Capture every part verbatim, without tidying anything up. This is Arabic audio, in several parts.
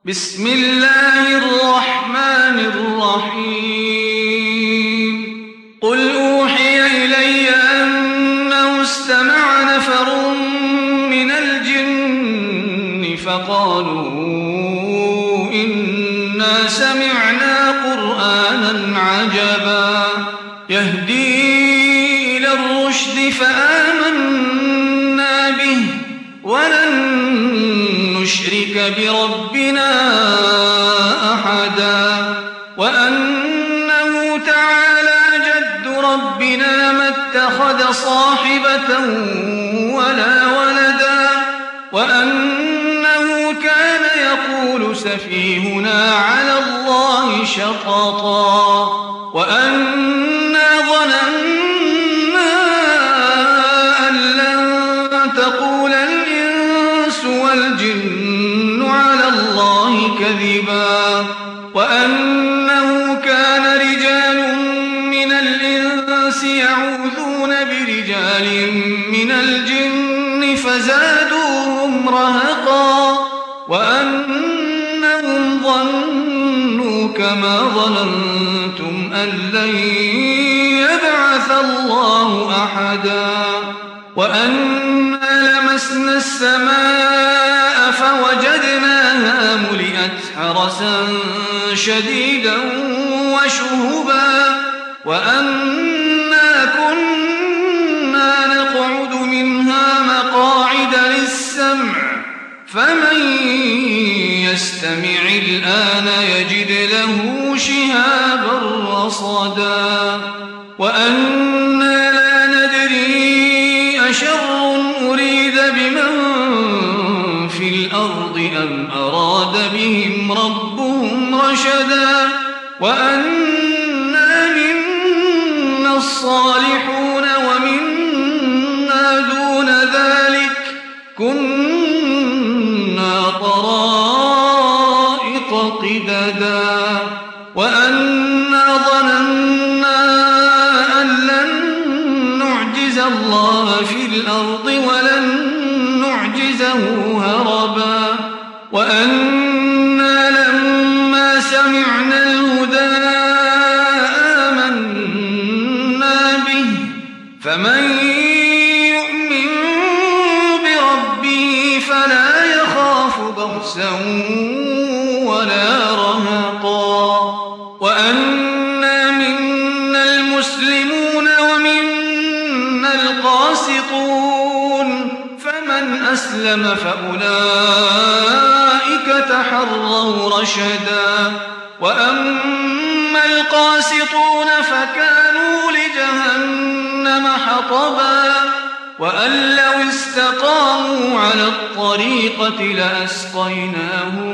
بسم الله الرحمن الرحيم قل أوحي إلي أنه استمع نفر من الجن فقالوا إنا سمعنا قرآنا عجبا يهدي إلى الرشد فآمنا به ولن نشرك بربنا أحدا وأنه تعالى جد ربنا ما اتخذ صاحبة ولا ولدا وأنه كان يقول سفيهنا على الله شططا وأنا ظننا أن لن تقول الإنس والجن على الله كذبا وأنه كان رجال من الإنس يعوذون برجال من الجن فزادوهم رهقا وأنهم ظنوا كما ظننتم أن لن يبعث الله أحدا وأنا لمسنا السماء فوجدناها ملئت حرسا شديدا وشهبا وأنا كنا نقعد منها مقاعد للسمع فمن يستمع الآن يجد له شهابا رصدا وأنا لا ندري أشر أريد بمن في الأرض أم أراد بهم ربهم رشدا وأنا منا الصالحون ومنا دون ذلك كنا طرائق قددا وأنا ظننا أن لن نعجز الله في الأرض ولن نعجزه هربا وأنا لما سمعنا الهدى آمنا به فمن يؤمن بربه فلا يخاف بخسا ولا رهقا وأنا منا المسلمون ومنا القاسطون فمن أسلم فأولئك تحروا رشدا وأما القاسطون فكانوا لجهنم حطبا وأن لو استقاموا على الطريقة لأسقيناهم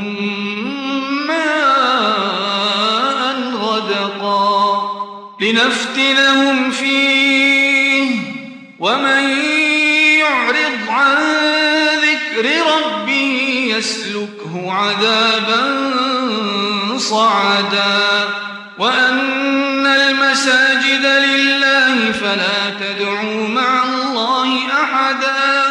ماء غدقا لنفتنهم فيه ومن يعرض عن ذكر ربه يسلكه عذابا صعدا وأن المساجد لله فلا تدعوا مع الله أحدا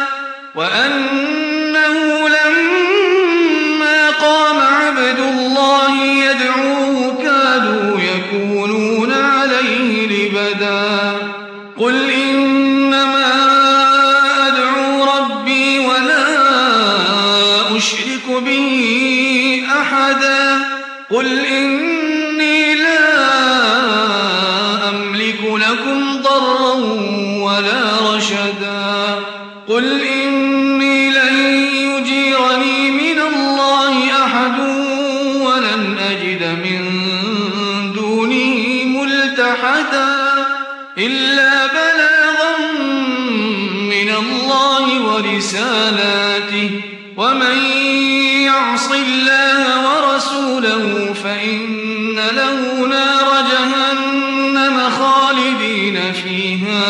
وأنه لما قام عبد الله يدعوه كادوا يكونون عليه لبدا قل إنما أدعو ربي ولا أشرك به أحدا قل إني لا أملك لكم ضرا ولا رشدا قل إني لن يجيرني من الله أحد ولن أجد من دونه ملتحدا إلا بلاغا من الله ورسالاته ومن يعص الله ورسوله فإن له نار جهنم خالدين فيها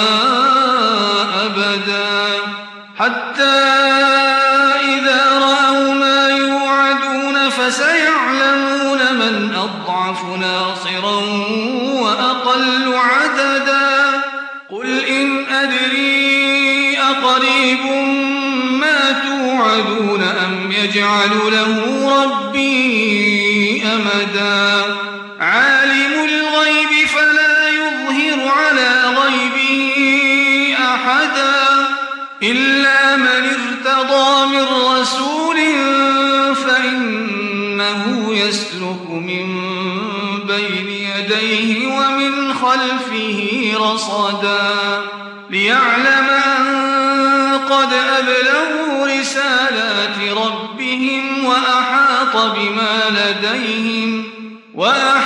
أبدا حتى إذا رأوا ما يوعدون فسيعلمون من أضعف ناصرا وأقل عددا قل إن أدري أقريب ما توعدون أم يجعل له ربي أمدا عالم الغيب فلا يظهر على غيبه أحدا إلا من ارتضى من رسول فإنه يسلك من بين يديه ومن خلفه رصدا ليعلم أن قد أبلغوا رسالات ربهم وأحاط بما لديهم وأحاط